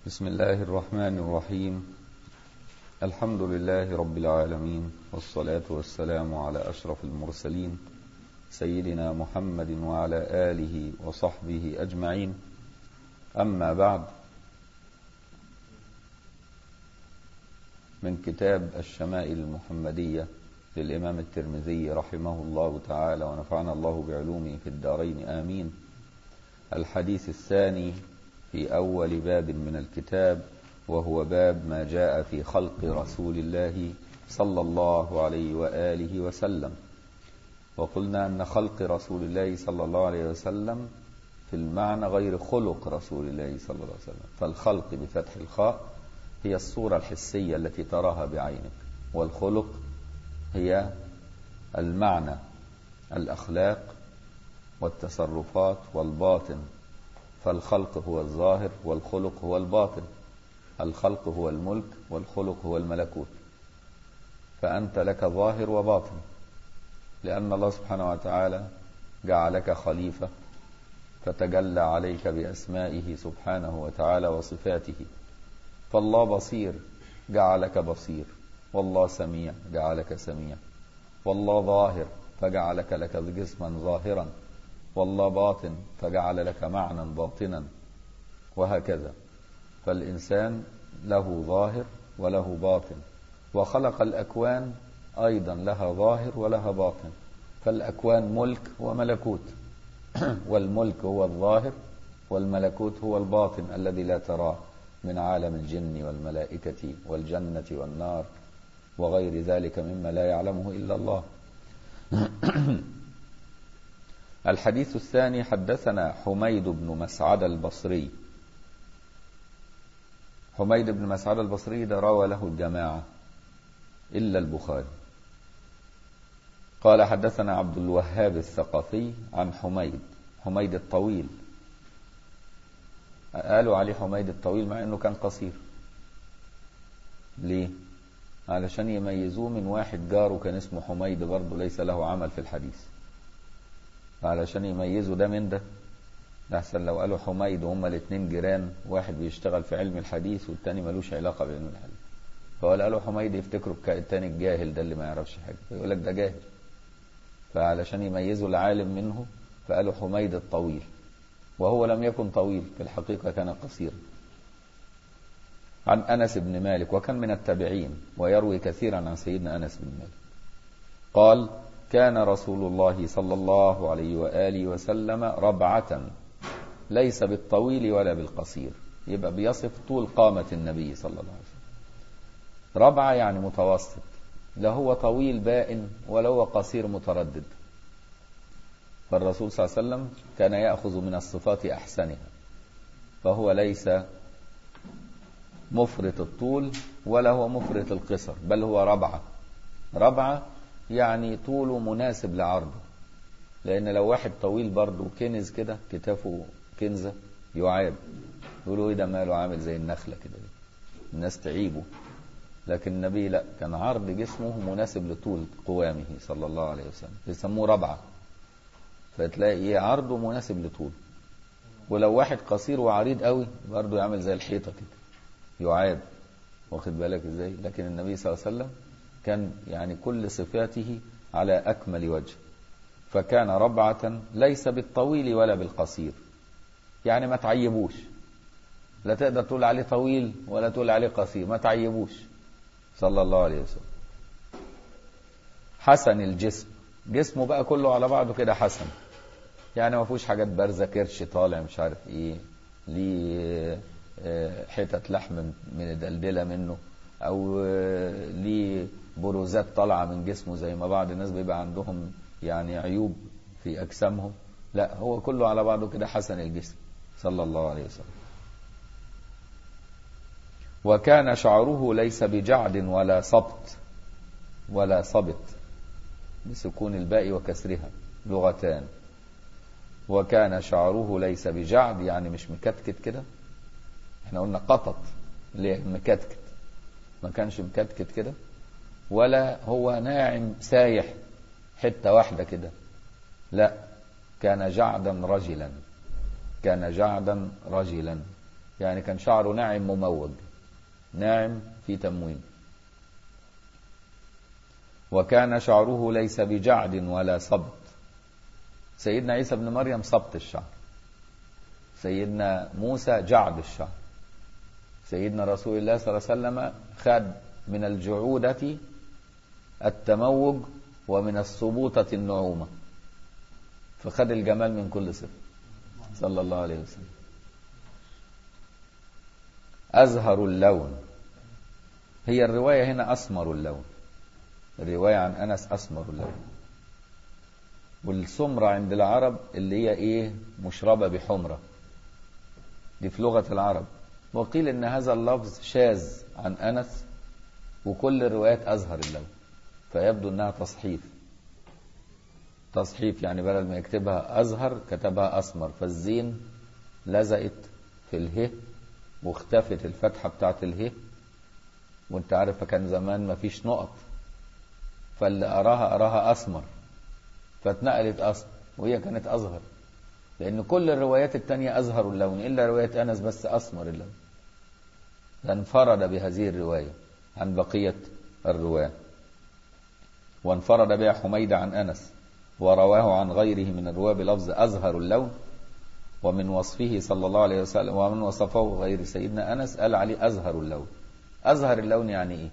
بسم الله الرحمن الرحيم. الحمد لله رب العالمين، والصلاة والسلام على أشرف المرسلين سيدنا محمد وعلى آله وصحبه أجمعين. أما بعد، من كتاب الشمائل المحمدية للإمام الترمذي رحمه الله تعالى ونفعنا الله بعلومه في الدارين آمين. الحديث الثاني في أول باب من الكتاب، وهو باب ما جاء في خلق رسول الله صلى الله عليه وآله وسلم. وقلنا أن خلق رسول الله صلى الله عليه وسلم في المعنى غير خلق رسول الله صلى الله عليه وسلم، فالخلق بفتح الخاء هي الصورة الحسية التي تراها بعينك، والخلق هي المعنى، الأخلاق والتصرفات والباطن. فالخلق هو الظاهر والخلق هو الباطن. الخلق هو الملك والخلق هو الملكوت. فأنت لك ظاهر وباطن، لأن الله سبحانه وتعالى جعلك خليفة فتجلى عليك بأسمائه سبحانه وتعالى وصفاته. فالله بصير جعلك بصير، والله سميع جعلك سميع، والله ظاهر فجعلك لك جسما ظاهرا، والله باطن فجعل لك معنى باطنا، وهكذا. فالإنسان له ظاهر وله باطن، وخلق الأكوان أيضا لها ظاهر ولها باطن. فالأكوان ملك وملكوت، والملك هو الظاهر والملكوت هو الباطن الذي لا تراه، من عالم الجن والملائكة والجنة والنار وغير ذلك مما لا يعلمه إلا الله. الحديث الثاني: حدثنا حميد بن مسعد البصري. حميد بن مسعد البصري ده روى له الجماعة إلا البخاري. قال: حدثنا عبد الوهاب الثقفي عن حميد الطويل. قالوا عليه حميد الطويل مع أنه كان قصير. ليه؟ علشان يميزوه من واحد جاره كان اسمه حميد برضه ليس له عمل في الحديث، علشان يميزوا ده من ده. أحسن لو قالوا حميد وهما الاثنين جيران، واحد بيشتغل في علم الحديث والتاني ملوش علاقة بعلم الحديث، فهو قالوا حميد يفتكروا التاني الجاهل ده اللي ما يعرفش حاجة، يقول لك ده جاهل. فعلشان يميزوا العالم منه فقالوا حميد الطويل، وهو لم يكن طويل في الحقيقة، كان قصيرا. عن أنس بن مالك، وكان من التابعين ويروي كثيرا عن سيدنا أنس بن مالك. قال: كان رسول الله صلى الله عليه وآله وسلم ربعة، ليس بالطويل ولا بالقصير. يبقى بيصف طول قامة النبي صلى الله عليه وسلم. ربعة يعني متوسط، لا هو طويل بائن ولا هو قصير متردد. فالرسول صلى الله عليه وسلم كان يأخذ من الصفات أحسنها، فهو ليس مفرط الطول ولا هو مفرط القصر، بل هو ربعة يعني طوله مناسب لعرضه. لأن لو واحد طويل برضه كنز كده، كتافه كنزة، يعاب، يقولوا إيه ده ماله عامل زي النخلة كده، الناس تعيبه. لكن النبي لا، كان عرض جسمه مناسب لطول قوامه صلى الله عليه وسلم، يسموه ربعة. فتلاقي عرضه مناسب لطول. ولو واحد قصير وعريض قوي برضه يعمل زي الحيطة كده، يعاب، واخد بالك ازاي. لكن النبي صلى الله عليه وسلم كان يعني كل صفاته على أكمل وجه. فكان ربعة ليس بالطويل ولا بالقصير، يعني ما تعيبوش، لا تقدر تقول عليه طويل ولا تقول عليه قصير، ما تعيبوش صلى الله عليه وسلم. حسن الجسم، جسمه بقى كله على بعضه كده حسن، يعني ما فيهوش حاجات بارزة، كرش طالع مش عارف ايه، ليه حتت لحم من دلدلة منه، او ليه بروزات طالعة من جسمه زي ما بعض الناس بيبقى عندهم يعني عيوب في أجسامهم. لا، هو كله على بعضه كده حسن الجسم صلى الله عليه وسلم. وكان شعره ليس بجعد ولا صبت بسكون الباء وكسرها، لغتان. وكان شعره ليس بجعد يعني مش مكتكت كده، احنا قلنا قطط اللي مكتكت، ما كانش مكتكت كده، ولا هو ناعم سايح حتة واحدة كده، لا، كان جعدا رجلا، يعني كان شعره ناعم مموج، ناعم في تمويج. وكان شعره ليس بجعد ولا صبت. سيدنا عيسى بن مريم صبت الشعر، سيدنا موسى جعد الشعر، سيدنا رسول الله صلى الله عليه وسلم خد من الجعودة التموج ومن الصبوطة النعومة، فخد الجمال من كل صفة صلى الله عليه وسلم. أزهر اللون، هي الرواية هنا أسمر اللون، الرواية عن أنس أسمر اللون. والسمرة عند العرب اللي هي إيه؟ مشربة بحمرة، دي في لغة العرب. وقيل إن هذا اللفظ شاذ عن أنس، وكل الروايات أزهر اللون، فيبدو أنها تصحيف يعني بدل ما يكتبها أزهر كتبها أسمر، فالزين لزقت في اله واختفت الفتحة بتاعت اله، وانت عارف كان زمان ما فيش نقط، فاللي أراها أسمر فاتنقلت أسمر، وهي كانت أزهر، لأن كل الروايات التانية أزهر اللون إلا رواية أنس بس أسمر اللون، فانفرد بهذه الرواية عن بقية الرواة. وانفرد بها حميد عن أنس، ورواه عن غيره من الرواة بلفظ أزهر اللون. ومن وصفه صلى الله عليه وسلم ومن وصفه غير سيدنا أنس قال عليه أزهر اللون. أزهر اللون يعني إيه؟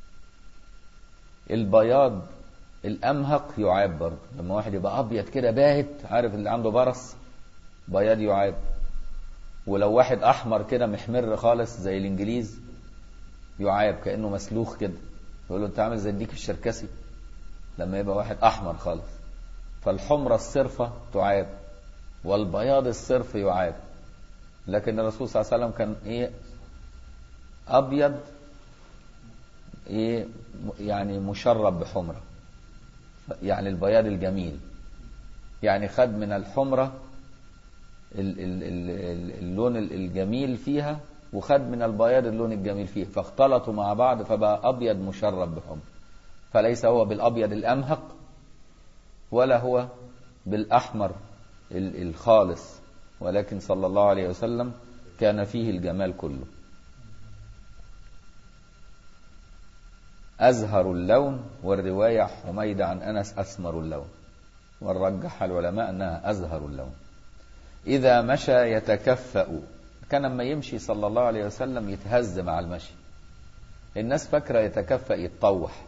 البياض الأمهق يعاب برضه، لما واحد يبقى أبيض كده باهت، عارف اللي عنده برص بياض يعاب. ولو واحد أحمر كده محمر خالص زي الإنجليز يعاب، كأنه مسلوخ كده، يقول له أنت عامل زي الديك الشركسي لما يبقى واحد أحمر خالص. فالحمرة الصرفة تعاب، والبياض الصرف يعاب. لكن الرسول صلى الله عليه وسلم كان إيه؟ أبيض إيه؟ يعني مشرب بحمرة، يعني البياض الجميل، يعني خد من الحمرة اللون الجميل فيها، وخد من البياض اللون الجميل فيها، فاختلطوا مع بعض فبقى أبيض مشرب بحمرة. فليس هو بالأبيض الأمهق ولا هو بالأحمر الخالص، ولكن صلى الله عليه وسلم كان فيه الجمال كله. أزهر اللون، والرواية حميد عن أنس أسمر اللون، والرجح العلماء أنها أزهر اللون. إذا مشى يتكفأ، كان لما يمشي صلى الله عليه وسلم يتهز مع المشي. الناس فاكرة يتكفأ يتطوح،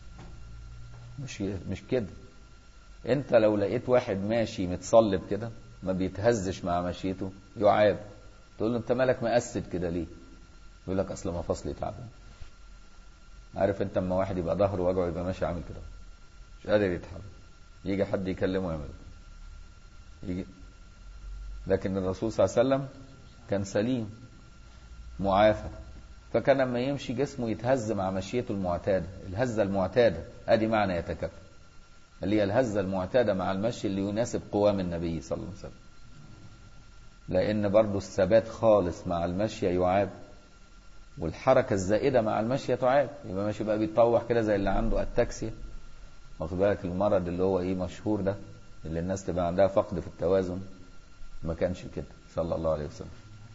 مش كده. انت لو لقيت واحد ماشي متصلب كده ما بيتهزش مع مشيته يعاب، تقول له انت مالك مقسد كده ليه؟ يقول لك اصل مفاصلي تعبان. عارف انت اما واحد يبقى ظهره وجعه يبقى ماشي عامل كده مش قادر يتحرك، يجي حد يكلمه يعمل يجي. لكن الرسول صلى الله عليه وسلم كان سليم معافى، فكان لما يمشي جسمه يتهز مع مشيته المعتادة، الهزة المعتادة، ادي معنى يتكفى، اللي هي الهزة المعتادة مع المشي اللي يناسب قوام النبي صلى الله عليه وسلم. لأن برضو الثبات خالص مع المشي يعاب، والحركة الزائدة مع المشي تعاب، يبقى ماشي بقى بيتطوح كده زي اللي عنده التاكسيا، واخد بالك المرض اللي هو ايه مشهور ده، اللي الناس تبقى عندها فقد في التوازن، ما كانش كده صلى الله عليه وسلم.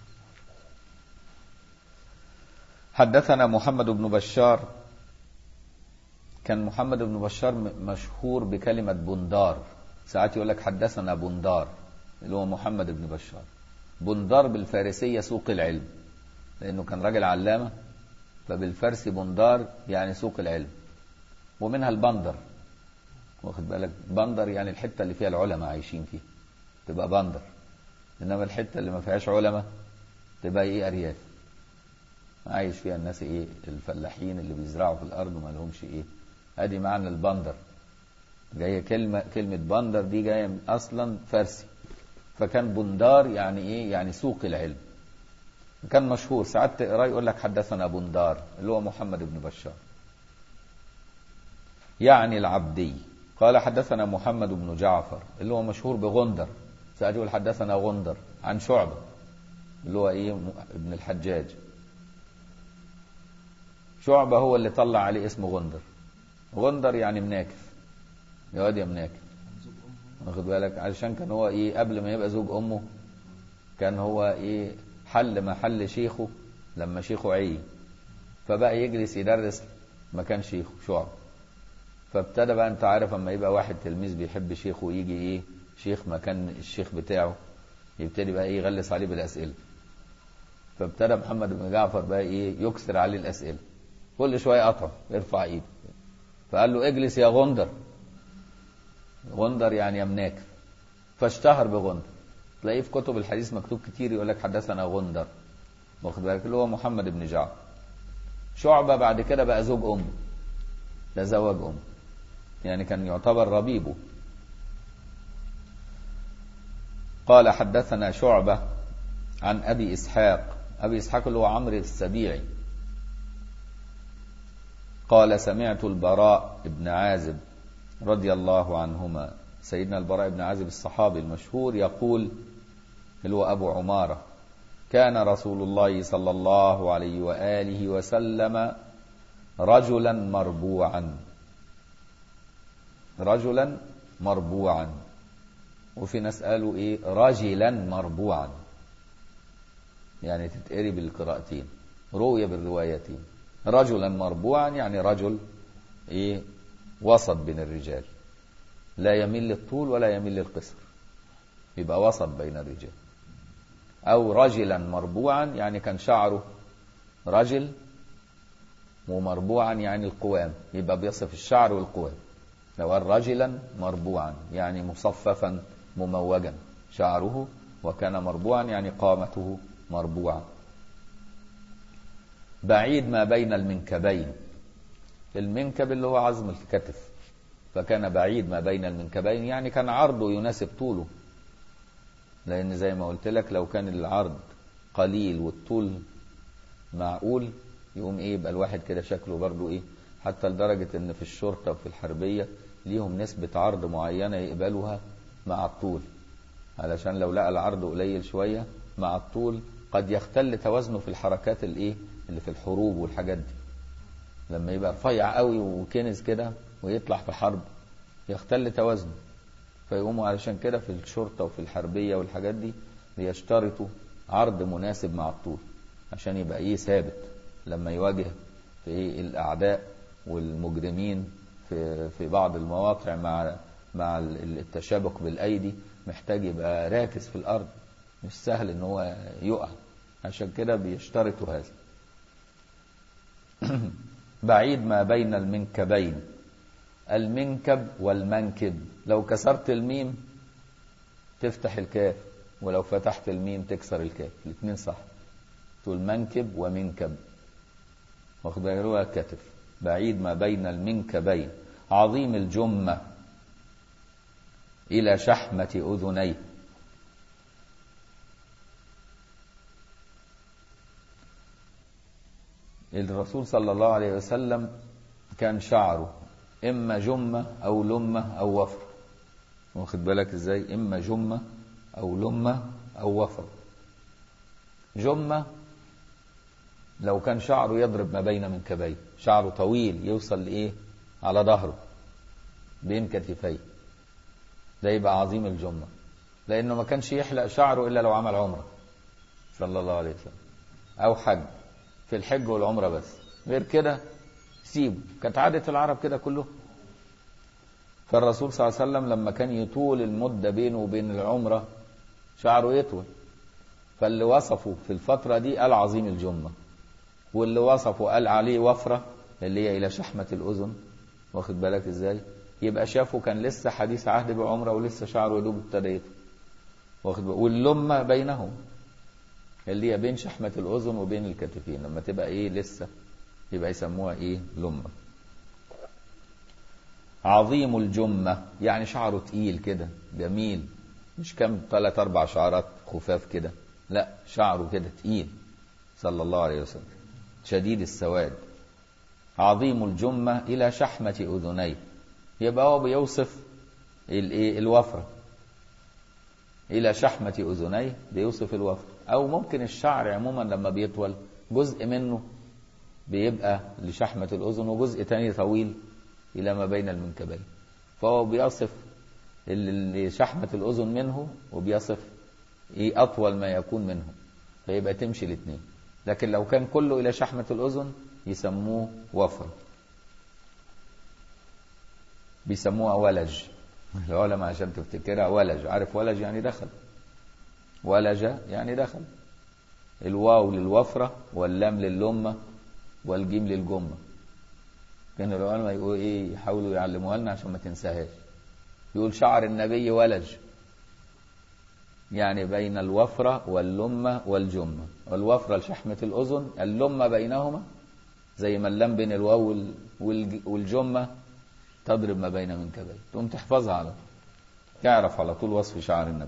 حدثنا محمد بن بشار. كان محمد بن بشار مشهور بكلمة بندار، ساعات يقول لك حدثنا بندار، اللي هو محمد بن بشار. بندار بالفارسية سوق العلم، لأنه كان راجل علامة، فبالفارسي بندار يعني سوق العلم، ومنها البندر، واخد بالك. بندر يعني الحتة اللي فيها العلماء عايشين فيها تبقى بندر، إنما الحتة اللي ما فيهاش علماء تبقى إيه؟ أرياف، عايش فيها الناس إيه؟ الفلاحين اللي بيزرعوا في الأرض وما لهمش إيه. ادي معنى البندر، جايه كلمه بندر دي جايه من اصلا فارسي، فكان بندار يعني ايه؟ يعني سوق العلم. كان مشهور، ساعات تقرا يقول لك حدثنا بندار اللي هو محمد بن بشار. يعني العبدي قال حدثنا محمد بن جعفر اللي هو مشهور بغندر، ساعات يقول حدثنا غندر عن شعبة اللي هو ايه؟ ابن الحجاج. شعبة هو اللي طلع عليه اسمه غندر. غندر يعني مناكف، يا واد يا مناكف، واخد بالك، علشان كان هو ايه؟ قبل ما يبقى زوج امه كان هو ايه؟ حل محل شيخه لما شيخه عي، فبقى يجلس يدرس مكان شيخه شعبة. فابتدى بقى، انت عارف اما يبقى واحد تلميذ بيحب شيخه ويجي ايه شيخ مكان الشيخ بتاعه، يبتدي بقى ايه يغلس عليه بالاسئله. فابتدى محمد بن جعفر بقى ايه يكسر عليه الاسئله، كل شويه قطع يرفع ايده، فقال له اجلس يا غندر. غندر يعني يمناك، فاشتهر بغندر. تلاقيه في كتب الحديث مكتوب كتير يقول لك حدثنا غندر، واخد بالك، اللي هو محمد بن جعفر. شعبة بعد كده بقى زوج امه، ده زوج امه، يعني كان يعتبر ربيبه. قال حدثنا شعبة عن أبي إسحاق، أبي إسحاق اللي هو عمرو السبيعي، قال سمعت البراء بن عازب رضي الله عنهما، سيدنا البراء بن عازب الصحابي المشهور، يقول اللي هو أبو عمارة: كان رسول الله صلى الله عليه وآله وسلم رجلا مربوعا. رجلا مربوعا، وفي ناس قالوا ايه رجلا مربوعا، يعني تتقري بالقراءتين، روية بالروايتين. رجلا مربوعا يعني رجل ايه وسط بين الرجال، لا يميل للطول ولا يميل للقصر، يبقى وسط بين الرجال. او رجلا مربوعا يعني كان شعره رجل، ومربوعا يعني القوام، يبقى بيصف الشعر والقوام. لو قال رجلا مربوعا يعني مصففا مموجا شعره، وكان مربوعا يعني قامته مربوعة. بعيد ما بين المنكبين، المنكب اللي هو عظم الكتف، فكان بعيد ما بين المنكبين يعني كان عرضه يناسب طوله، لأن زي ما قلت لك لو كان العرض قليل والطول معقول يقوم ايه يبقى الواحد كده شكله برضو ايه، حتى لدرجة ان في الشرطة وفي الحربية ليهم نسبة عرض معينة يقبلوها مع الطول، علشان لو لقى العرض قليل شوية مع الطول قد يختل توازنه في الحركات الايه اللي في الحروب والحاجات دي. لما يبقى رفيع قوي وكنز كده ويطلع في حرب يختل توازنه، فيقوموا علشان كده في الشرطة وفي الحربية والحاجات دي بيشترطوا عرض مناسب مع الطول، عشان يبقى ايه ثابت لما يواجه في إيه الأعداء والمجرمين في بعض المواقع مع التشابك بالأيدي، محتاج يبقى راكز في الأرض، مش سهل ان هو يقع، عشان كده بيشترطوا هذا. بعيد ما بين المنكبين، المنكب والمنكب، لو كسرت الميم تفتح الكاف، ولو فتحت الميم تكسر الكاف، الاثنين صح، تقول منكب ومنكب، واخد بالك الكتف. بعيد ما بين المنكبين، عظيم الجمة إلى شحمة أذنيه، الرسول صلى الله عليه وسلم كان شعره إما جمة أو لمة أو وفر، واخد بالك إزاي، إما جمة أو لمة أو وفر. جمة لو كان شعره يضرب ما بين منكبيه، شعره طويل يوصل لإيه على ظهره بين كتفيه، ده يبقى عظيم الجمة، لأنه ما كانش يحلق شعره إلا لو عمل عمرة صلى الله عليه وسلم أو حج، في الحج والعمرة بس، غير كده سيبه، كانت عادة العرب كده كله. فالرسول صلى الله عليه وسلم لما كان يطول المدة بينه وبين العمرة شعره يطول، فاللي وصفه في الفترة دي قال عظيم الجمة، واللي وصفه قال عليه وفرة اللي هي إلى شحمة الأذن، واخد بالك إزاي، يبقى شافه كان لسه حديث عهد بعمرة ولسه شعره يدوب ابتدى يطول، واخد بالك. واللمة بينهم اللي هي بين شحمة الأذن وبين الكتفين، لما تبقى إيه لسه يبقى يسموها إيه لمة. عظيم الجمة يعني شعره تقيل كده جميل، مش كم 3-4 شعرات خفاف كده، لا شعره كده تقيل صلى الله عليه وسلم، شديد السواد. عظيم الجمة إلى شحمة أذنيه، يبقى هو بيوصف الوفرة، إلى شحمة أذنيه بيوصف الوفرة. أو ممكن الشعر عموما لما بيطول جزء منه بيبقى لشحمة الأذن وجزء تاني طويل إلى ما بين المنكبين، فهو بيصف اللي شحمة الأذن منه وبيصف إيه أطول ما يكون منه، فيبقى تمشي الاثنين. لكن لو كان كله إلى شحمة الأذن يسموه وفرة، بيسموها ولج العلماء عشان تفتكرها. ولج، عارف ولج يعني دخل، ولج يعني دخل. الواو للوفرة واللام لللمة والجيم للجمة. كان العلماء يقولوا ايه، يحاولوا يعلموها لنا عشان ما تنساهاش. يقول شعر النبي ولج، يعني بين الوفرة واللمة والجمة. والوفرة لشحمة الأذن، اللمة بينهما زي ما اللام بين الواو والجمة تضرب ما بين منكبين. تقوم تحفظها على طول، تعرف على طول وصف شعر النبي.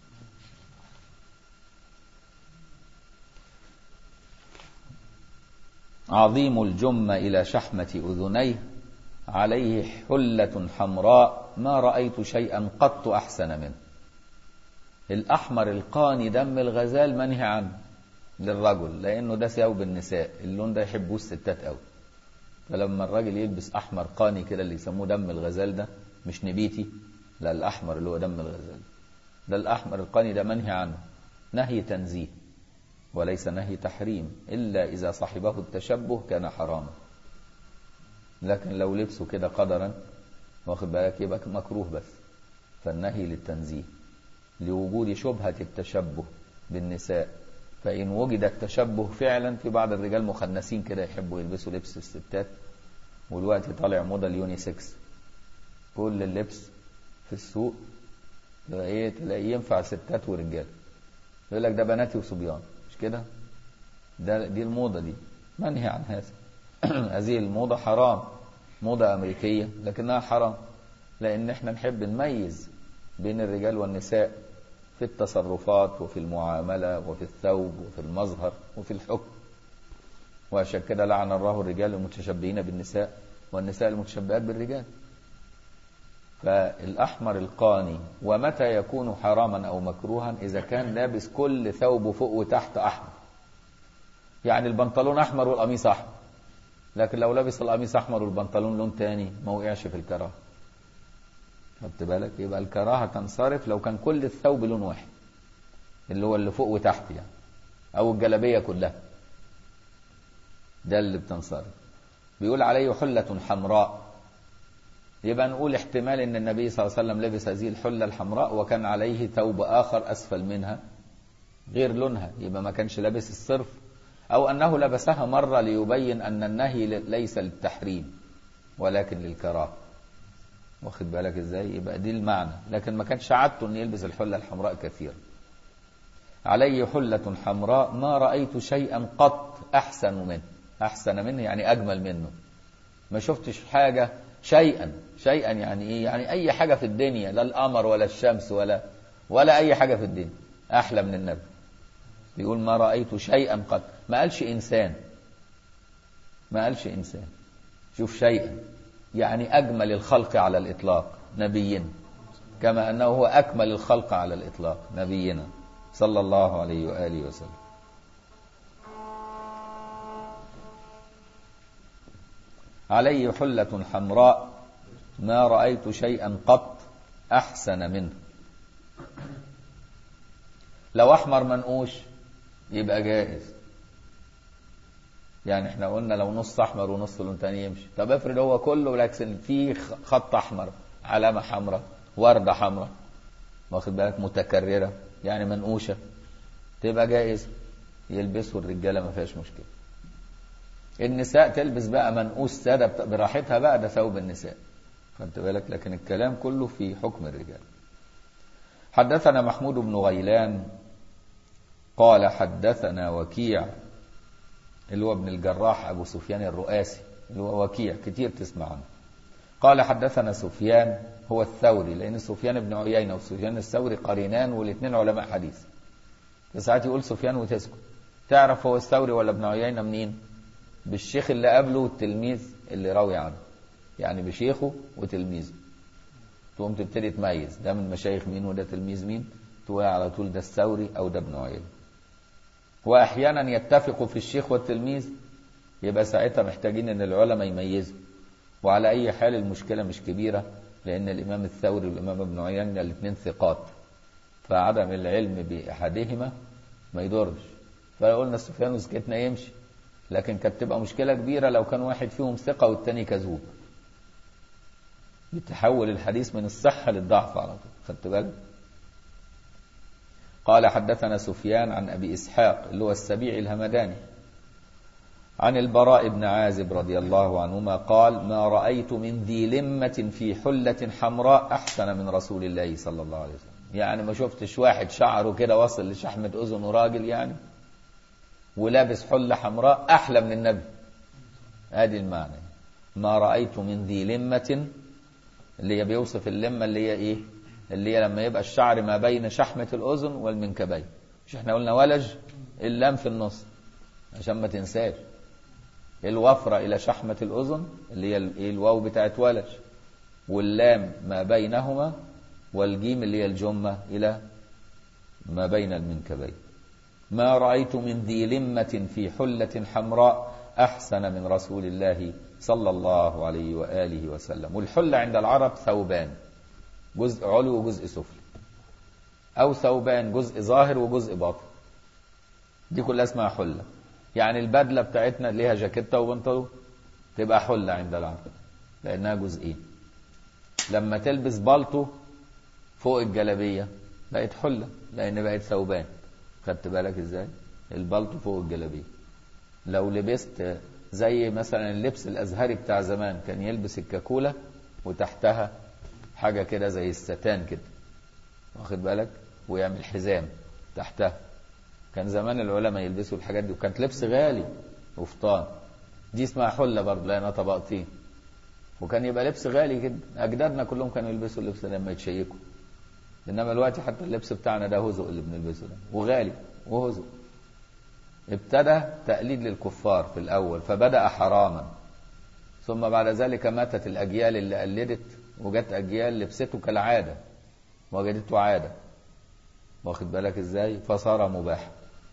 عظيم الجمة إلى شحمة أذنيه، عليه حلة حمراء ما رأيت شيئا قط أحسن منه. الأحمر القاني دم الغزال منهي عنه للرجل، لأنه ده ثوب النساء، اللون ده يحبوه الستات قوي. فلما الراجل يلبس أحمر قاني كده اللي يسموه دم الغزال، ده مش نبيتي، لا الأحمر اللي هو دم الغزال ده، الأحمر القاني ده منهي عنه، نهي تنزيه وليس نهي تحريم، إلا إذا صاحبه التشبه كان حراما. لكن لو لبسه كده قدرا واخد بالك يبقى مكروه بس. فالنهي للتنزيه لوجود شبهة التشبه بالنساء. فإن وجد التشبه فعلا، في بعض الرجال مخنثين كده يحبوا يلبسوا لبس الستات، والوقت طالع موضة اليونيسكس، كل اللبس في السوق تلاقيه ينفع ستات ورجال. يقول لك ده بناتي وصبيان، مش كده؟ دي الموضة دي منهي عن هذا. هذه الموضة حرام، موضة أمريكية لكنها حرام، لأن احنا نحب نميز بين الرجال والنساء في التصرفات وفي المعاملة وفي الثوب وفي المظهر وفي الحكم. وعشان كده لعن الله الرجال المتشبهين بالنساء والنساء المتشبهات بالرجال. فالأحمر القاني ومتى يكون حراما أو مكروها؟ إذا كان لابس كل ثوبه فوق وتحت أحمر، يعني البنطلون أحمر والقميص أحمر، لكن لو لابس القميص أحمر والبنطلون لون تاني ما وقعش في الكراهة. خدت بالك؟ يبقى الكراهة تنصرف لو كان كل الثوب لون واحد، اللي هو اللي فوق وتحت يعني، أو الجلابية كلها، ده اللي بتنصرف. بيقول عليه حلة حمراء، يبقى نقول احتمال ان النبي صلى الله عليه وسلم لبس هذه الحلة الحمراء وكان عليه ثوب آخر أسفل منها غير لونها، يبقى ما كانش لابس الصرف، أو أنه لبسها مرة ليبين أن النهي ليس للتحريم ولكن للكراهة. واخد بالك ازاي؟ يبقى دي المعنى، لكن ما كانش عادته ان يلبس الحلة الحمراء كثيرا. عليه حلة حمراء ما رأيت شيئا قط أحسن منه. أحسن منه يعني أجمل منه، ما شفتش حاجة. شيئا يعني إيه؟ يعني أي حاجة في الدنيا، لا القمر ولا الشمس ولا أي حاجة في الدنيا أحلى من النبي. بيقول ما رأيت شيئا قط، ما قالش إنسان، ما قالش إنسان. شوف شيئا يعني أجمل الخلق على الإطلاق نبينا، كما أنه هو أكمل الخلق على الإطلاق نبينا صلى الله عليه وآله وسلم. عليه حلة حمراء ما رأيت شيئا قط أحسن منه. لو أحمر منقوش يبقى جائز، يعني احنا قلنا لو نص أحمر ونص لون تاني يمشي. طب افرض هو كله لكن فيه خط أحمر، علامة حمراء، وردة حمراء، واخد بالك، متكررة يعني منقوشة، تبقى جائز، يلبسوا الرجالة ما فيهاش مشكلة. النساء تلبس بقى منقوش سادة براحتها بقى، ده ثوب النساء، خدت بالك، لكن الكلام كله في حكم الرجال. حدثنا محمود بن غيلان قال حدثنا وكيع اللي هو ابن الجراح أبو سفيان الرؤاسي، اللي هو وكيع كتير تسمع عنه. قال حدثنا سفيان هو الثوري، لأن سفيان بن عيينة وسفيان الثوري قرينان والاثنين علماء حديث، فساعات يقول سفيان وتسكت. تعرف هو الثوري ولا ابن عيينة منين؟ بالشيخ اللي قبله والتلميذ اللي راوي عنه، يعني بشيخه وتلميذه، تقوم تبتدي تميز ده من مشايخ مين وده تلميذ مين، تقول على طول ده الثوري أو ده ابن عيينة. وأحيانا يتفقوا في الشيخ والتلميذ، يبقى ساعتها محتاجين ان العلماء يميزوا. وعلى أي حال المشكلة مش كبيرة، لأن الإمام الثوري والإمام ابن عيينة الاثنين ثقات، فعدم العلم بأحدهما ما يضرش، فقلنا سفيان وسكتنا يمشي. لكن كانت تبقى مشكلة كبيرة لو كان واحد فيهم ثقة والتاني كذوب، يتحول الحديث من الصحة للضعف على طول. خدت بالك؟ قال حدثنا سفيان عن أبي إسحاق اللي هو السبيعي الهمداني عن البراء بن عازب رضي الله عنهما قال: ما رأيت من ذي لمة في حلة حمراء أحسن من رسول الله صلى الله عليه وسلم. يعني ما شفتش واحد شعره كده وصل لشحمة أذن راجل يعني ولابس حلة حمراء أحلى من النبي. هذه المعنى. ما رأيت من ذي لمة، اللي هي بيوصف اللمة اللي هي إيه؟ اللي هي لما يبقى الشعر ما بين شحمة الأذن والمنكبين. مش احنا قلنا ولج؟ اللام في النص عشان ما تنساش. الوفرة إلى شحمة الأذن اللي هي الواو بتاعت ولج، واللام ما بينهما، والجيم اللي هي الجمة إلى ما بين المنكبين. ما رأيت من ذي لمة في حلة حمراء أحسن من رسول الله صلى الله عليه وآله وسلم. والحلة عند العرب ثوبان، جزء علو وجزء سفلي، أو ثوبان جزء ظاهر وجزء باطن. دي كلها اسمها حلة. يعني البدلة بتاعتنا ليها جاكيتة وبنطلون تبقى حلة عند العرب لأنها جزئين. لما تلبس بالطو فوق الجلبية بقت حلة لأن بقت ثوبان. خدت بالك ازاي؟ البلطو فوق الجلابيه. لو لبست زي مثلا اللبس الازهري بتاع زمان، كان يلبس الكاكوله وتحتها حاجه كده زي الستان كده، واخد بالك، ويعمل حزام تحتها. كان زمان العلماء يلبسوا الحاجات دي، وكانت لبس غالي وفطان. دي اسمها حله برضه لانها طبقتين، وكان يبقى لبس غالي جدا. اجدادنا كلهم كانوا يلبسوا اللبس ده لما يتشيكوا. انما الوقت حتى اللبس بتاعنا ده هزء اللي بنلبسه ده، وغالي وهزء. ابتدى تقليد للكفار في الاول فبدأ حراما، ثم بعد ذلك ماتت الاجيال اللي قلدت وجت اجيال لبسته كالعاده وجدته عاده، واخد بالك ازاي؟ فصار مباح.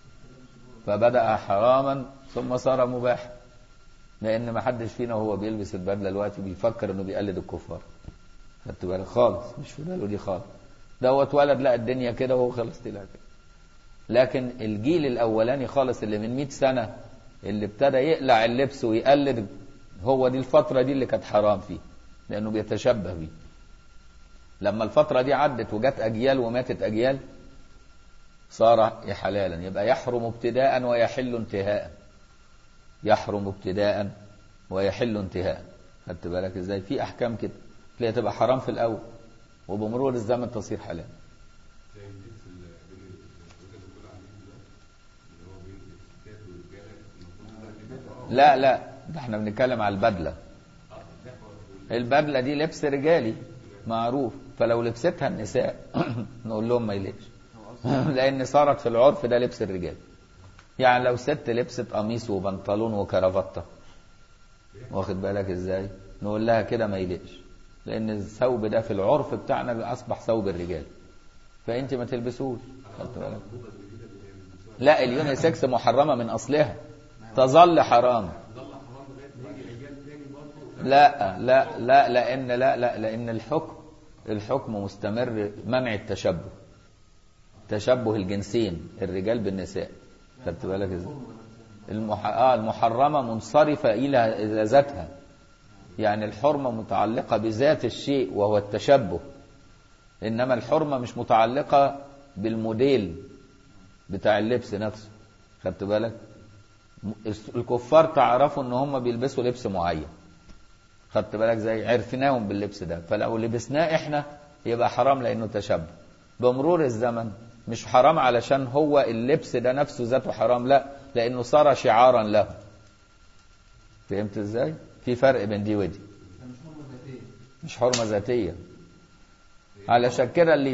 فبدأ حراما ثم صار مباح، لان ما حدش فينا وهو بيلبس البدله دلوقتي بيفكر انه بيقلد الكفار. خدت بالك؟ خالص مش في باله دي خالص. ده اتولد لقى الدنيا كده وهو خلص تلاقي كده. لكن الجيل الاولاني خالص اللي من 100 سنه اللي ابتدى يقلع اللبس ويقلد، هو دي الفتره دي اللي كانت حرام فيه، لانه بيتشبه بيه. لما الفتره دي عدت وجت اجيال وماتت اجيال صار حلالا. يبقى يحرم ابتداء ويحل انتهاء. يحرم ابتداء ويحل انتهاء. خدت بالك ازاي؟ في احكام كده تلاقيها تبقى حرام في الاول وبمرور الزمن تصير حلال. لا لا، ده احنا بنتكلم على البدلة. البدلة دي لبس رجالي معروف، فلو لبستها النساء نقول لهم ما يلبس لان صارت في العرف ده لبس الرجال. يعني لو ست لبست قميص وبنطلون وكرافتة، واخد بالك ازاي، نقول لها كده ما يلبس، لان الثوب ده في العرف بتاعنا اصبح ثوب الرجال، فانت ما تلبسوش. خدت بالك؟ لا، اليونيسكس محرمة من اصلها، تظل حرام. لا لا لا، لان الحكم مستمر، منع التشبه، تشبه الجنسين الرجال بالنساء. خدت بالك ازاي؟ المحرمة منصرفة الى ذاتها، يعني الحرمة متعلقة بذات الشيء وهو التشبه، انما الحرمة مش متعلقة بالموديل بتاع اللبس نفسه. خدت بالك؟ الكفار تعرفوا ان هم بيلبسوا لبس معين، خدت بالك زي عرفناهم باللبس ده، فلو لبسناه احنا يبقى حرام لانه تشبه. بمرور الزمن مش حرام علشان هو اللبس ده نفسه ذاته حرام، لا، لانه صار شعارا له. فهمت ازاي؟ في فرق بين دي ودي. مش حرمة ذاتية. علشان كده اللي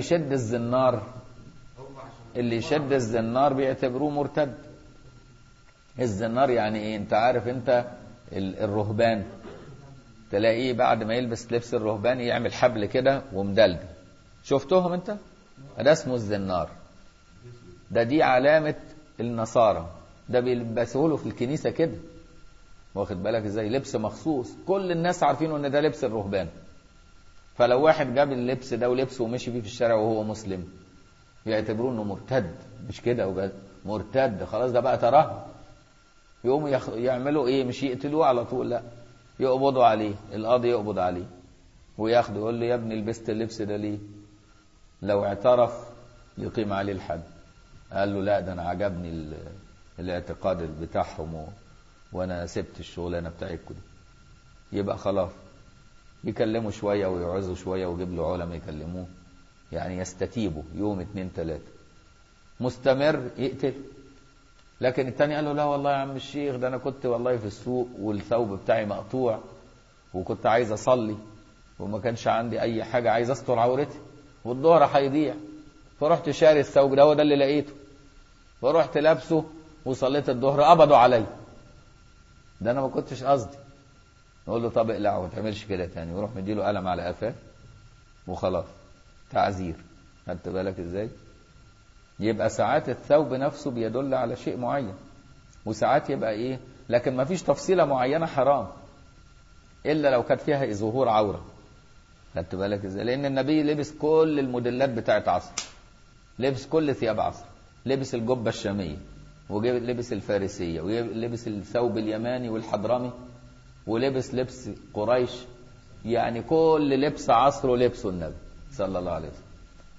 يشد الزنار بيعتبروه مرتد. الزنار يعني ايه؟ انت عارف انت الرهبان تلاقيه بعد ما يلبس لبس الرهبان يعمل حبل كده ومدلدل، شفتهم انت؟ ده اسمه الزنار. دي علامة النصارى، ده بيلبسوه له في الكنيسة كده، واخد بالك ازاي؟ لبس مخصوص كل الناس عارفينه ان ده لبس الرهبان. فلو واحد جاب اللبس ده ولبسه ومشي بيه في الشارع وهو مسلم يعتبروه انه مرتد، مش كده وبس، مرتد خلاص، ده بقى ترهب. يقوموا يعملوا ايه؟ مش يقتلوه على طول، لا، يقبضوا عليه، القاضي يقبض عليه وياخده، يقول له يا ابني لبست اللبس ده ليه؟ لو اعترف يقيم عليه الحد. قال له لا، ده انا عجبني الاعتقاد بتاعهم وانا سبت الشغلانه بتاعتكم دي. يبقى خلاص يكلموا شويه ويعوزوا شويه ويجيب له علماء يكلموه، يعني يستتيبوا يوم 2 3 مستمر يقتل. لكن التاني قال له لا والله يا عم الشيخ، ده انا كنت والله في السوق والثوب بتاعي مقطوع وكنت عايز اصلي وما كانش عندي اي حاجه، عايز استر عورتي والظهر هيضيع، فرحت شاري الثوب ده، هو ده اللي لقيته، فرحت لابسه وصليت الظهر، قبضوا علي، ده انا ما كنتش قصدي. نقول له طب اقلعه وما تعملش كده تاني، ويروح مديله قلم على قفاه وخلاص، تعزير. خدت بالك ازاي؟ يبقى ساعات الثوب نفسه بيدل على شيء معين، وساعات يبقى ايه، لكن ما فيش تفصيلة معينة حرام الا لو كانت فيها ظهور عورة. خدت بالك ازاي؟ لان النبي لبس كل الموديلات بتاعت عصر، لبس كل ثياب عصر، لبس الجبة الشامية ولبس الفارسية ولبس الثوب اليماني والحضرمي ولبس لبس قريش، يعني كل لبس عصره لبسه النبي صلى الله عليه وسلم.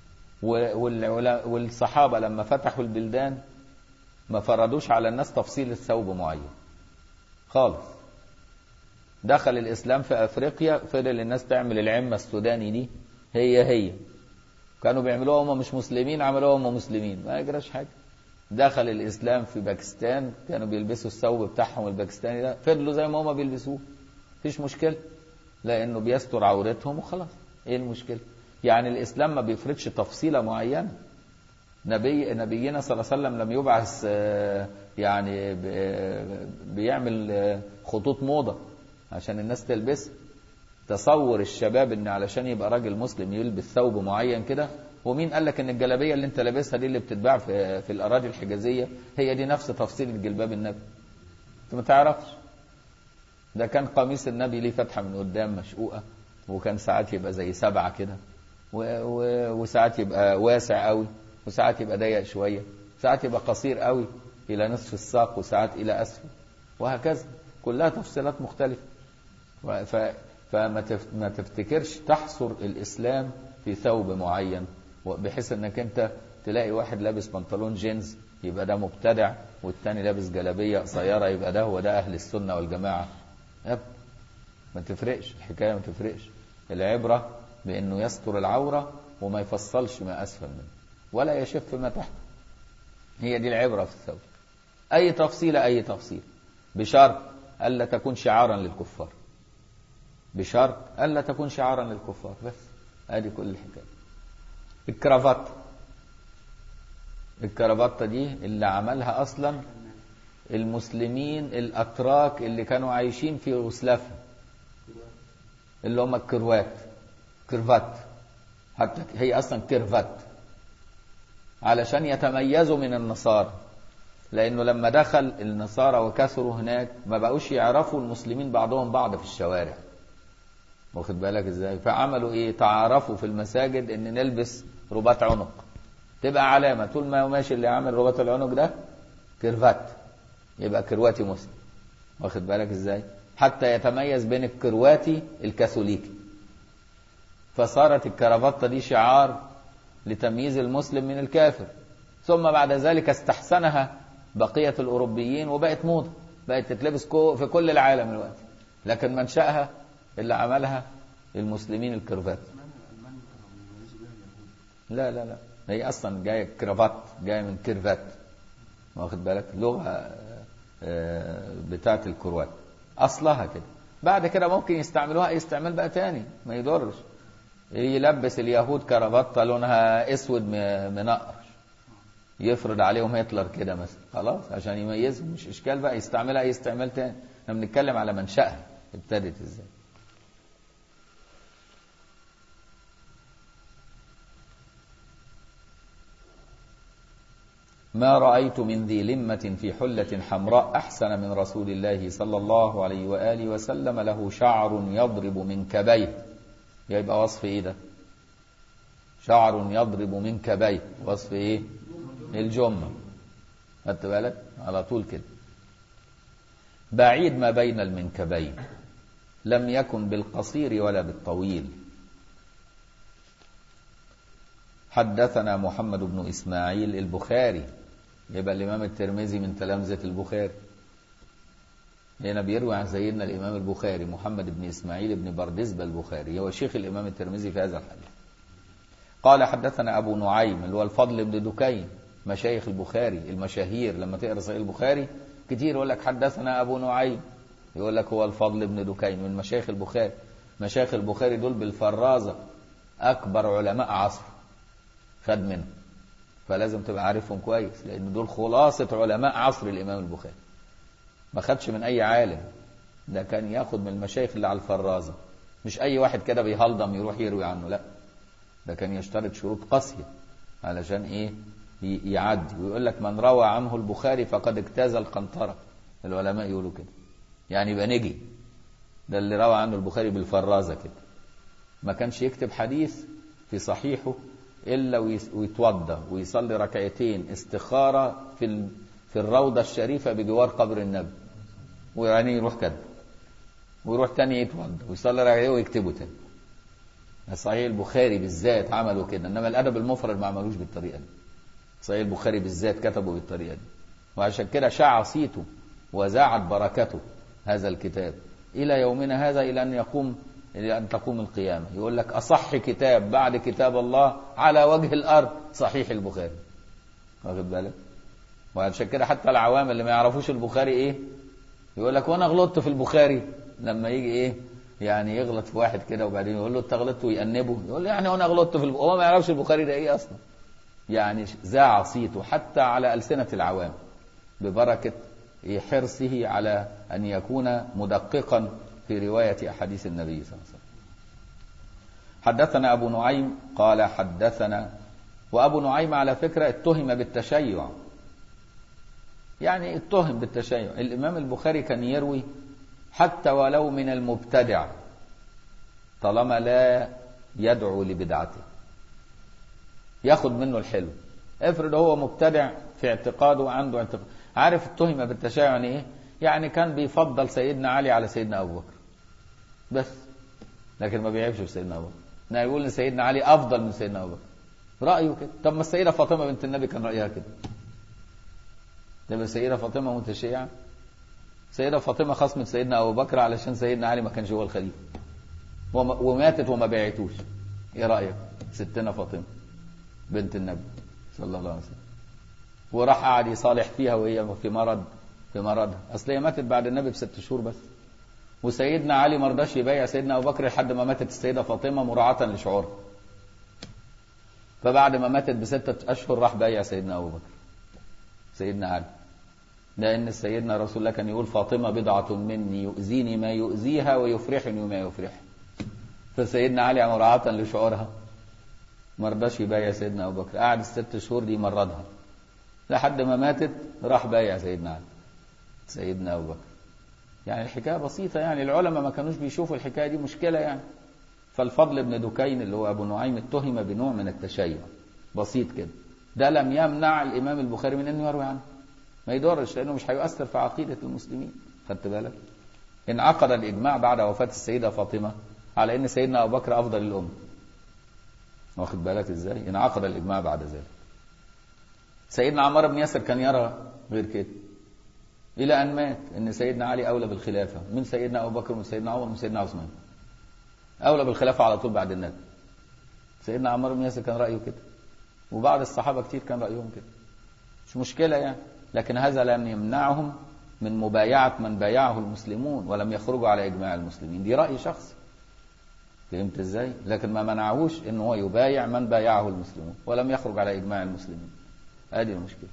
والصحابة لما فتحوا البلدان ما فرضوش على الناس تفصيل الثوب معين خالص. دخل الإسلام في أفريقيا، فضل الناس تعمل العمة السوداني دي هي كانوا بيعملوها هم مش مسلمين، عملوها هم مسلمين، ما يجراش حاجة. دخل الإسلام في باكستان، كانوا بيلبسوا الثوب بتاعهم الباكستاني ده، فضلوا زي ما هم بيلبسوه، مفيش مشكلة، لأنه بيستر عورتهم وخلاص. إيه المشكلة؟ يعني الإسلام ما بيفرضش تفصيلة معينة. نبينا صلى الله عليه وسلم لم يبعث يعني بيعمل خطوط موضة عشان الناس تلبس. تصور الشباب ان علشان يبقى راجل مسلم يلبس ثوب معين كده، ومين قال لك ان الجلابيه اللي انت لابسها دي اللي بتتباع في الاراضي الحجازيه هي دي نفس تفصيل جلباب النبي؟ انت ما تعرفش. ده كان قميص النبي ليه فتحه من قدام مشقوقه، وكان ساعات يبقى زي 7 كده، وساعات يبقى واسع قوي، وساعات يبقى ضيق شويه، ساعات يبقى قصير قوي الى نصف الساق، وساعات الى اسفل، وهكذا، كلها تفصيلات مختلفه. فما تفتكرش تحصر الإسلام في ثوب معين، بحيث انك انت تلاقي واحد لابس بنطلون جينز يبقى ده مبتدع، والتاني لابس جلابية قصيرة يبقى ده هو ده أهل السنة والجماعة. ما تفرقش الحكاية، ما تفرقش. العبرة بأنه يستر العورة وما يفصلش ما أسفل منه ولا يشف ما تحت. هي دي العبرة في الثوب. أي تفصيل بشرط ألا تكون شعارا للكفار، بشرط ألا تكون شعارا للكفار، بس هذه كل الحكاية. الكرافتة دي اللي عملها أصلا المسلمين الأتراك اللي كانوا عايشين في يوغوسلافيا، اللي هم كرفات، حتى هي أصلا كرفات علشان يتميزوا من النصارى، لأنه لما دخل النصارى وكثروا هناك ما بقوش يعرفوا المسلمين بعضهم بعض في الشوارع، واخد بالك ازاي؟ فعملوا ايه؟ تعارفوا في المساجد ان نلبس رباط عنق، تبقى علامة طول ما ماشي اللي عامل رباط العنق ده كرفات، يبقى كرواتي مسلم، واخد بالك ازاي؟ حتى يتميز بين الكرواتي الكاثوليكي. فصارت الكرافتة دي شعار لتمييز المسلم من الكافر. ثم بعد ذلك استحسنها بقية الأوروبيين وبقت موضة، بقت تتلبس في كل العالم الوقت، لكن منشأها اللي عملها المسلمين الكرفات. لا هي أصلا جاية كرافات، جاية من كرفات، واخد بالك؟ لغة بتاعت الكروات أصلها كده. بعد كده ممكن يستعملوها أي استعمال بقى تاني ما يضرش. يلبس اليهود كرافتة لونها اسود منقر، يفرض عليهم هتلر كده مثلا، خلاص عشان يميزهم، مش اشكال بقى، يستعملها اي استعمال تاني. احنا بنتكلم على منشأها ابتدت ازاي. ما رأيت من ذي لمة في حلة حمراء أحسن من رسول الله صلى الله عليه وآله وسلم، له شعر يضرب من كبيه. يبقى وصف ايه ده؟ شعر يضرب من كبيه، وصف ايه؟ الجمة. خدت بالك على طول كده. بعيد ما بين المنكبين، لم يكن بالقصير ولا بالطويل. حدثنا محمد بن إسماعيل البخاري، يبقى الإمام الترمذي من تلامذة البخاري، هنا بيروي عن سيدنا الإمام البخاري محمد بن إسماعيل بن بردزبة البخاري، هو شيخ الإمام الترمذي في هذا الحديث. قال حدثنا أبو نعيم اللي هو الفضل بن دكين، مشايخ البخاري المشاهير، لما تقرأ صحيح البخاري كتير يقول لك حدثنا أبو نعيم، يقول لك هو الفضل بن دكين من مشايخ البخاري. مشايخ البخاري دول بالفرازة أكبر علماء عصر خد منهم، فلازم تبقى عارفهم كويس، لأن دول خلاصة علماء عصر الإمام البخاري، ما خدش من أي عالم، ده كان ياخد من المشايخ اللي على الفرازة، مش أي واحد كده بيهلضم يروح يروي عنه، لا، ده كان يشترط شروط قاسية علشان إيه يعدي، ويقول لك من روى عنه البخاري فقد اجتاز القنطرة، العلماء يقولوا كده، يعني يبقى نجي، ده اللي روى عنه البخاري بالفرازة كده، ما كانش يكتب حديث في صحيحه إلا ويتوضى ويصلي ركعتين استخارة في الروضة الشريفة بجوار قبر النبي، ويعني يروح كده ويروح تاني يتوضى ويصلي ركعتين ويكتبه تاني. صحيح البخاري بالذات عملوا كده، إنما الأدب المفرد ما عملوش بالطريقة دي، صحيح البخاري بالذات كتبوا بالطريقة دي، وعشان كده شاع صيته وزاعت بركته هذا الكتاب إلى يومنا هذا، إلى أن تقوم القيامة. يقول لك أصح كتاب بعد كتاب الله على وجه الأرض صحيح البخاري، واخد بالك؟ وعشان كده حتى العوام اللي ما يعرفوش البخاري إيه يقول لك وأنا غلطت في البخاري، لما يجي إيه يعني يغلط في واحد كده وبعدين يقول له أنت غلطت ويأنبه، يقول له يعني وأنا غلطت في البخاري، هو ما يعرفش البخاري ده إيه أصلا، يعني زاع صيته حتى على ألسنة العوام ببركة حرصه على أن يكون مدققا في رواية أحاديث النبي صلى الله عليه وسلم. حدثنا أبو نعيم قال حدثنا، وأبو نعيم على فكرة اتهم بالتشيع، يعني اتهم بالتشيع. الإمام البخاري كان يروي حتى ولو من المبتدع طالما لا يدعو لبدعته، ياخد منه الحلو. افرض هو مبتدع في اعتقاده وعنده اعتقاد، عارف اتهم بالتشيع يعني ايه؟ يعني كان بيفضل سيدنا علي على سيدنا أبو بكر بس، لكن ما بيعيبش في سيدنا أبو بكر، يقول ان سيدنا علي أفضل من سيدنا أبو بكر، رأيه كده. طب ما السيدة فاطمة بنت النبي كان رأيها كده، تبقى السيدة فاطمة متشيعة؟ سيدة فاطمة خصمت سيدنا أبو بكر علشان سيدنا علي ما كانش هو الخليفة، وماتت وما بايعتوش. ايه رأيك ستنا فاطمة بنت النبي صلى الله عليه وسلم؟ وراح قاعد يصالح فيها وهي في مرضها، اصل هي ماتت بعد النبي ب6 شهور بس، وسيدنا علي ما رضاش يبايع سيدنا ابو بكر لحد ما ماتت السيده فاطمه مراعاه لشعورها، فبعد ما ماتت ب6 أشهر راح بايع سيدنا ابو بكر سيدنا علي، لان سيدنا رسول الله كان يقول فاطمه بضعه مني يؤذيني ما يؤذيها ويفرحني ما يفرحها، فسيدنا علي مراعاه لشعورها ما رضاش يبايع سيدنا ابو بكر، قعد ال6 شهور دي مرضها لحد ما ماتت، راح بايع سيدنا علي سيدنا ابو بكر. يعني الحكايه بسيطه، يعني العلماء ما كانوش بيشوفوا الحكايه دي مشكله يعني. فالفضل بن دكين اللي هو ابو نعيم اتهم بنوع من التشيع بسيط كده، ده لم يمنع الامام البخاري من انه يروي عنه، ما يضرش، لانه مش هيؤثر في عقيده المسلمين. خدت بالك؟ انعقد الاجماع بعد وفاه السيده فاطمه على ان سيدنا ابو بكر افضل الامه، واخد بالك ازاي؟ انعقد الاجماع بعد ذلك. سيدنا عمار بن ياسر كان يرى غير كده إلى أن مات، إن سيدنا علي أولى بالخلافة من سيدنا أبو بكر ومن سيدنا عمر ومن سيدنا عثمان، أولى بالخلافة على طول بعد النبي. سيدنا عمار بن ياسر كان رأيه كده، وبعض الصحابة كتير كان رأيهم كده، مش مشكلة يعني، لكن هذا لم يمنعهم من مبايعة من بايعه المسلمون ولم يخرجوا على إجماع المسلمين، دي رأي شخصي، فهمت إزاي؟ لكن ما منعهوش إن هو يبايع من بايعه المسلمون ولم يخرج على إجماع المسلمين، هذه المشكلة.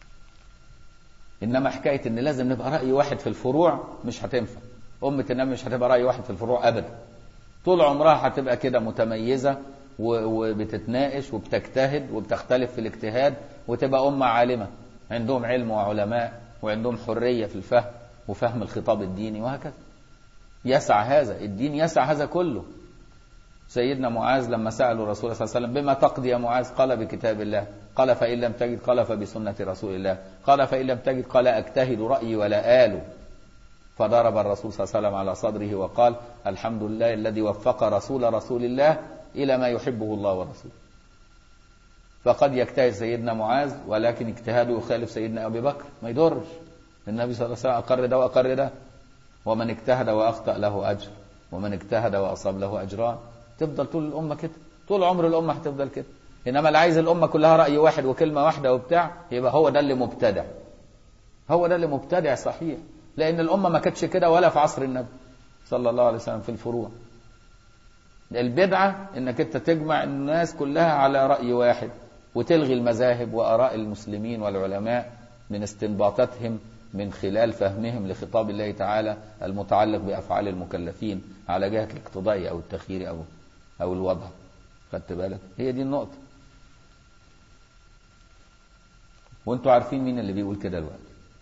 إنما حكاية إن لازم نبقى رأي واحد في الفروع مش هتنفع، أمة النبي مش هتبقى رأي واحد في الفروع أبدا، طول عمرها هتبقى كده متميزة وبتتناقش وبتجتهد وبتختلف في الاجتهاد، وتبقى أمة عالمة عندهم علم وعلماء وعندهم حرية في الفهم وفهم الخطاب الديني وهكذا. يسع هذا الدين، يسع هذا كله. سيدنا معاذ لما سألوا الرسول صلى الله عليه وسلم بما تقضي يا معاذ؟ قال بكتاب الله. قال فإن لم تجد قال فبسنة رسول الله، قال فإن لم تجد قال أجتهد رأيي ولا آل. فضرب الرسول صلى الله عليه وسلم على صدره وقال الحمد لله الذي وفق رسول الله إلى ما يحبه الله ورسوله. فقد يجتهد سيدنا معاذ ولكن اجتهاده يخالف سيدنا أبي بكر، ما يضرش. النبي صلى الله عليه وسلم أقر ده وأقر ده، ومن اجتهد وأخطأ له أجر ومن اجتهد وأصاب له أجران. تفضل طول الأمة كده، طول عمر الأمة هتفضل كده. إنما اللي عايز الأمة كلها رأي واحد وكلمة واحدة وبتاع، يبقى هو ده اللي مبتدع، هو ده اللي مبتدع صحيح. لأن الأمة ما كانتش كده ولا في عصر النبي صلى الله عليه وسلم في الفروع. البدعة إنك أنت تجمع الناس كلها على رأي واحد وتلغي المذاهب وآراء المسلمين والعلماء من استنباطاتهم من خلال فهمهم لخطاب الله تعالى المتعلق بأفعال المكلفين على جهة الاقتضاء أو التخيير أو الوضع. خدت بالك؟ هي دي النقطة. وانتوا عارفين مين اللي بيقول كده الوقت.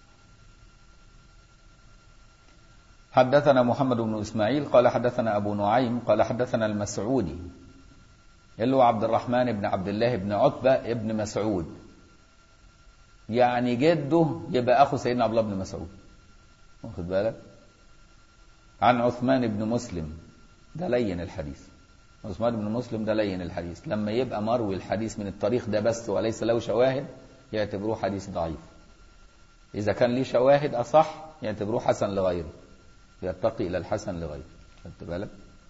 حدثنا محمد بن إسماعيل قال حدثنا أبو نعيم قال حدثنا المسعودي اللي هو عبد الرحمن بن عبد الله بن عتبة ابن مسعود، يعني جده يبقى أخو سيدنا عبد الله بن مسعود، واخد بالك؟ عن عثمان بن مسلم، ده لين الحديث. عثمان بن مسلم ده لين الحديث، لما يبقى مروي الحديث من الطريق ده بس وليس له شواهد يعتبروه حديث ضعيف. إذا كان ليه شواهد أصح يعتبروه حسن لغيره، يرتقي إلى الحسن لغيره. خدت بالك؟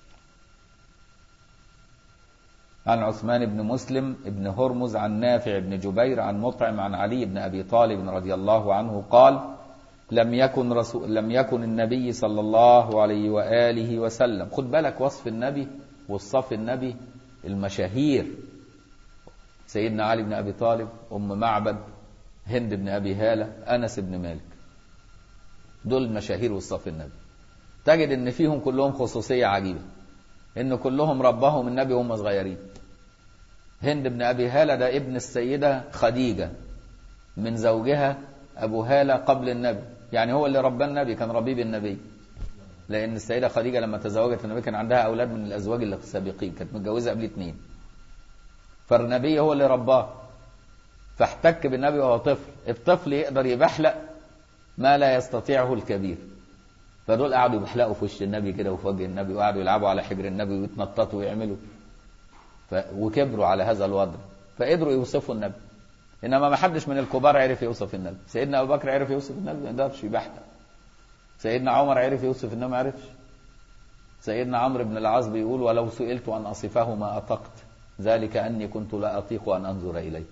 عن عثمان بن مسلم بن هرمز عن نافع بن جبير عن مطعم عن علي بن أبي طالب رضي الله عنه قال لم يكن النبي صلى الله عليه وآله وسلم. خد بالك وصف النبي والصف النبي المشاهير، سيدنا علي بن أبي طالب، أم معبد، هند بن أبي هالة، أنس بن مالك، دول المشاهير والصف النبي. تجد ان فيهم كلهم خصوصية عجيبة، ان كلهم ربهم النبي وهم صغيرين. هند بن أبي هالة ده ابن السيدة خديجة من زوجها أبو هالة قبل النبي، يعني هو اللي ربى النبي، كان ربيب النبي. لأن السيدة خديجة لما تزوجت النبي كان عندها أولاد من الأزواج السابقين، كانت متجوزة قبل 2، فالنبي هو اللي رباه. فاحتك بالنبي وهو طفل، الطفل يقدر يبحلق ما لا يستطيعه الكبير، فدول قعدوا يبحلقوا في وش النبي كده وفي وجه النبي، وقعدوا يلعبوا على حجر النبي ويتنططوا ويعملوا، وكبروا على هذا الوضع فقدروا يوصفوا النبي. انما ما حدش من الكبار عرف يوصف النبي. سيدنا ابو بكر عرف يوصف النبي، ما يقدرش يبحلق. سيدنا عمر عرف يوصف النبي، ما عرفش. سيدنا عمرو بن العاص بيقول ولو سئلت ان اصفه ما اطقت، ذلك اني كنت لا اطيق ان انظر اليه.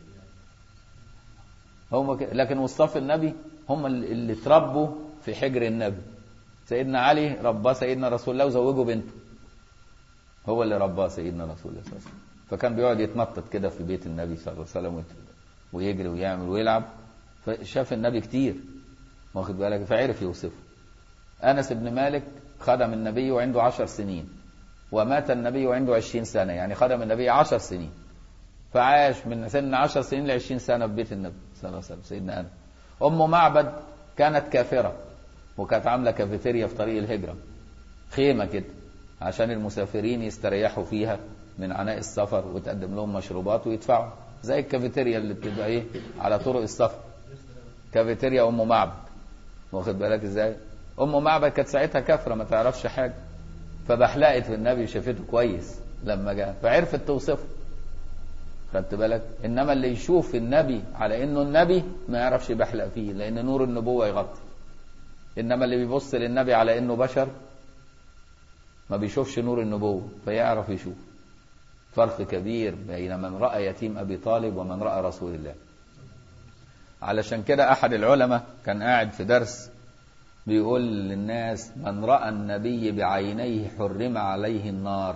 هم لكن وصف النبي هم اللي تربوا في حجر النبي. سيدنا علي رباه سيدنا رسول الله وزوجه بنته، هو اللي رباه سيدنا رسول الله صلى الله عليه وسلم. فكان بيقعد يتنطط كده في بيت النبي صلى الله عليه وسلم ويجري ويعمل ويلعب، فشاف النبي كتير، واخد بالك، فعرف يوصفه. أنس بن مالك خدم النبي وعنده 10 سنين، ومات النبي وعنده 20 سنة، يعني خدم النبي 10 سنين، فعاش من سن 10 سنين ل20 سنة في بيت النبي صلى الله عليه وسلم. سيدنا أنس. أم معبد كانت كافرة، وكانت عاملة كافيتيريا في طريق الهجرة، خيمة كده عشان المسافرين يستريحوا فيها من عناء السفر، وتقدم لهم مشروبات ويدفعوا، زي الكافيتيريا اللي بتبقى ايه على طرق السفر، كافيتيريا أم معبد، واخد بالك ازاي. أم معبد كانت ساعتها كافرة ما تعرفش حاجة، فبحلقت في النبي شافته كويس لما جاء فعرفت توصفه، خدت بالك. انما اللي يشوف النبي على انه النبي ما يعرفش يبحلق فيه، لان نور النبوة يغطي. انما اللي بيبص للنبي على انه بشر ما بيشوفش نور النبوة فيعرف يشوف. فرق كبير بين من رأى يتيم أبي طالب ومن رأى رسول الله. علشان كده أحد العلماء كان قاعد في درس بيقول للناس من رأى النبي بعينيه حرم عليه النار.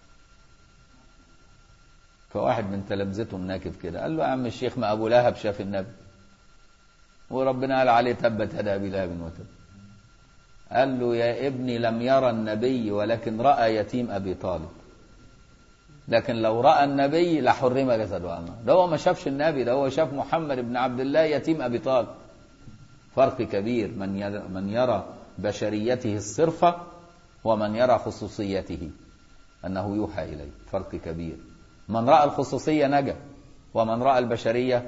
فواحد من تلامذته مناكف كده قال له يا عم الشيخ ما أبو لهب شاف النبي وربنا قال عليه تبت يدا أبي لهب وتب. قال له يا ابني لم يرى النبي ولكن رأى يتيم أبي طالب، لكن لو رأى النبي لحرم جسده على النار. ده هو ما شافش النبي، ده هو شاف محمد بن عبد الله يتيم أبي طالب. فرق كبير من يرى بشريته الصرفة ومن يرى خصوصيته أنه يوحى إليه، فرق كبير. من رأى الخصوصية نجا، ومن رأى البشرية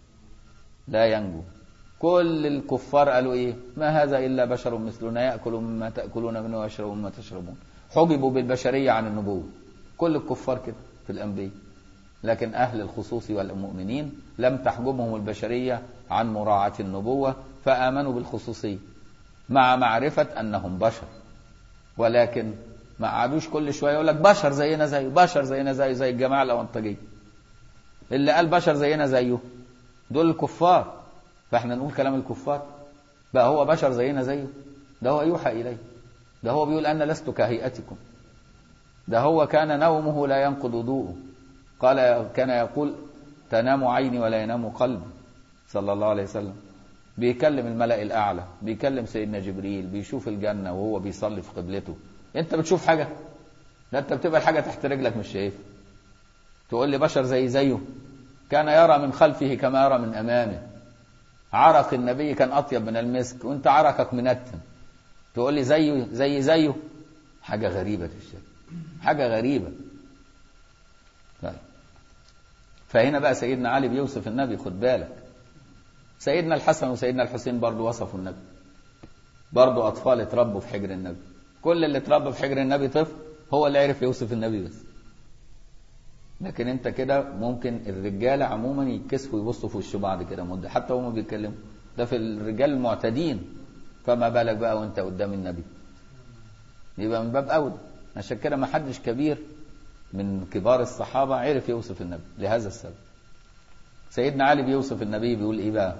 لا ينجو. كل الكفار قالوا إيه؟ ما هذا إلا بشر مثلنا يأكل مما تأكلون منه ويشرب مما تشربون. حجبوا بالبشرية عن النبوة. كل الكفار كده في الأنبياء. لكن أهل الخصوص والمؤمنين لم تحجبهم البشرية عن مراعاة النبوة، فآمنوا بالخصوصية مع معرفة أنهم بشر، ولكن ما قعدوش كل شوية يقول لك بشر زينا زيه، بشر زينا زيه، زي الجماعة الأونطجية. اللي قال بشر زينا زيه دول الكفار، فاحنا نقول كلام الكفار بقى هو بشر زينا زيه؟ ده هو يوحى إليه، ده هو بيقول أنا لست كهيئتكم، ده هو كان نومه لا ينقض وضوءه، قال كان يقول تنام عيني ولا ينام قلبي صلى الله عليه وسلم. بيكلم الملأ الأعلى، بيكلم سيدنا جبريل، بيشوف الجنة وهو بيصلي في قبلته. انت بتشوف حاجة؟ ده انت بتبقى الحاجة تحت رجلك مش شايف. تقول لي بشر زيه؟ كان يرى من خلفه كما يرى من أمامه. عرق النبي كان أطيب من المسك وانت عرقك منتن، تقول لي زيه؟ حاجة غريبة الشيء، حاجة غريبة. طيب. فهنا بقى سيدنا علي بيوصف النبي، خد بالك. سيدنا الحسن وسيدنا الحسين برضو وصفوا النبي، برضو أطفال اتربوا في حجر النبي. كل اللي اتربى في حجر النبي طفل هو اللي عرف يوصف النبي بس. لكن انت كده ممكن الرجال عموما يتكسفوا يبصوا في وش بعض كده مده حتى هم بيتكلموا، ده في الرجال المعتدين، فما بالك بقى وانت قدام النبي؟ يبقى من باب أولى. عشان كده ما حدش كبير من كبار الصحابة عرف يوصف النبي لهذا السبب. سيدنا علي بيوصف النبي بيقول ايه بقى؟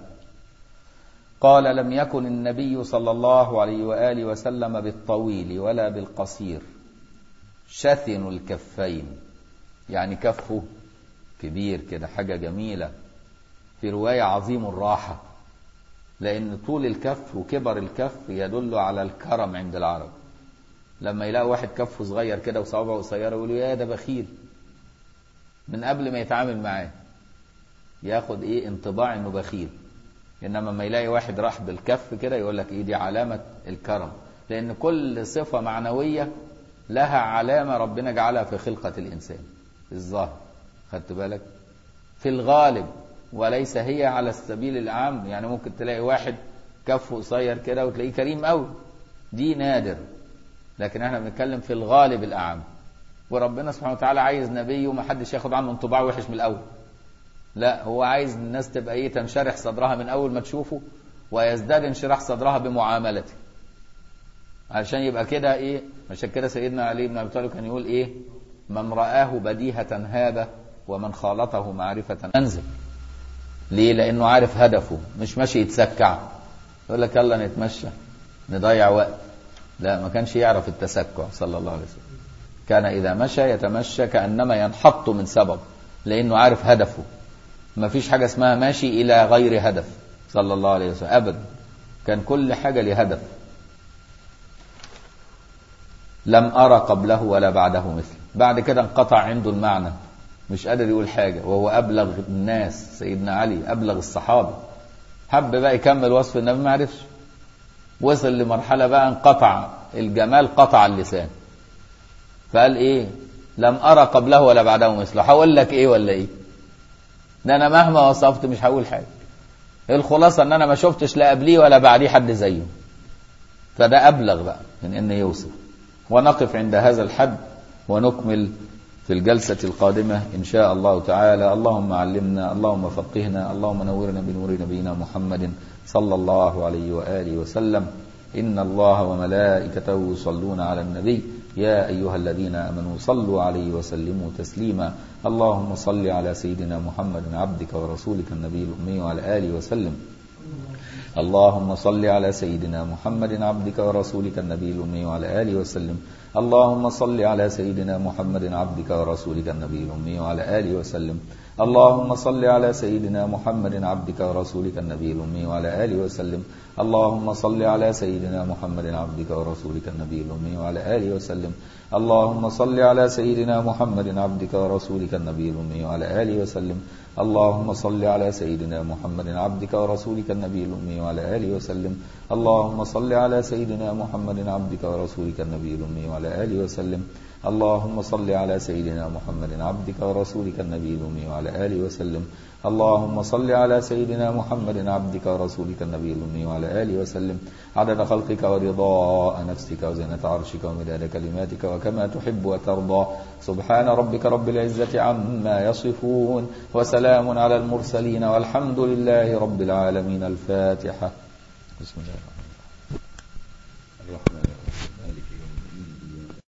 قال لم يكن النبي صلى الله عليه وآله وسلم بالطويل ولا بالقصير، شثن الكفين، يعني كفه كبير كده، حاجة جميلة. في رواية عظيم الراحة، لأن طول الكف وكبر الكف يدل على الكرم عند العرب. لما يلاقوا واحد كفه صغير كده وصوابعه قصيرة يقولوا يا ده بخيل، من قبل ما يتعامل معاه ياخد ايه انطباع انه بخيل. انما ما يلاقي واحد راح بالكف كده يقول لك ايه دي علامة الكرم، لأن كل صفة معنوية لها علامة ربنا جعلها في خلقة الإنسان الظاهر. خدت بالك؟ في الغالب، وليس هي على السبيل العام. يعني ممكن تلاقي واحد كفه قصير كده وتلاقيه كريم قوي، دي نادر. لكن احنا بنتكلم في الغالب الأعم. وربنا سبحانه وتعالى عايز نبيه وما حدش ياخد عنه انطباع وحش من الأول، لا، هو عايز الناس تبقى ايه تنشرح صدرها من أول ما تشوفه، ويزداد انشراح صدرها بمعاملته، علشان يبقى كده ايه. عشان كده سيدنا علي بن ابي طالب كان يقول ايه؟ من رآه بديهة هابة ومن خالطه معرفة أنزل. ليه؟ لأنه عارف هدفه، مش ماشي يتسكع يقول لك يلا نتمشى نضيع وقت. لا، ما كانش يعرف التسكع صلى الله عليه وسلم. كان إذا مشى يتمشى كأنما ينحط من سبب، لأنه عارف هدفه. ما فيش حاجة اسمها ماشي إلى غير هدف صلى الله عليه وسلم أبدا، كان كل حاجة لهدف. لم أرى قبله ولا بعده مثل. بعد كده انقطع عنده المعنى، مش قادر يقول حاجة، وهو أبلغ الناس. سيدنا علي أبلغ الصحابة، حب بقى يكمل وصف النبي ما عرفش، وصل لمرحلة بقى انقطع الجمال، قطع اللسان، فقال ايه؟ لم أرى قبله ولا بعده مثله. هقول لك ايه ولا ايه؟ ده انا مهما وصفت مش هقول حاجة. الخلاصة ان انا ما شفتش لا قبليه ولا بعديه حد زيه. فده أبلغ بقى من انه يوصف. ونقف عند هذا الحد ونكمل في الجلسة القادمة إن شاء الله تعالى. اللهم علمنا، اللهم فقهنا، اللهم نورنا بنور نبينا محمد صلى الله عليه وآله وسلم. إن الله وملائكته يصلون على النبي يا أيها الذين آمنوا صلوا عليه وسلموا تسليما. اللهم صل على سيدنا محمد عبدك ورسولك النبي الأمي وعلى آله وسلم. اللهم صل على سيدنا محمد عبدك ورسولك النبي الأمي وعلى آله وسلم. اللهم صل على سيدنا محمد عبدك ورسولك النبي الأمي وعلى آله وسلم. اللهم صل على سيدنا محمد عبدك ورسولك النبي الأمي وعلى آله وسلم. اللهم صل على سيدنا محمد عبدك ورسولك النبي الأمي وعلى آله وسلم. اللهم صل على سيدنا محمد عبدك ورسولك النبي الأمي وعلى آله وسلم. اللهم صل على سيدنا محمد عبدك ورسولك النبي الأمي وعلى آله وسلم. اللهم صل على سيدنا محمد عبدك ورسولك النبي الأمي وعلى آله وسلم. اللهم صل على سيدنا محمد عبدك ورسولك النبي الأمي وعلى آله وسلم. اللهم صل على سيدنا محمد عبدك ورسولك النبي الأمي وعلى آله وسلم عدد خلقك ورضاء نفسك وزنة عرشك ومداد كلماتك وكما تحب وترضى. سبحان ربك رب العزة عما يصفون وسلام على المرسلين والحمد لله رب العالمين. الفاتحة. بسم الله الرحمن الرحيم.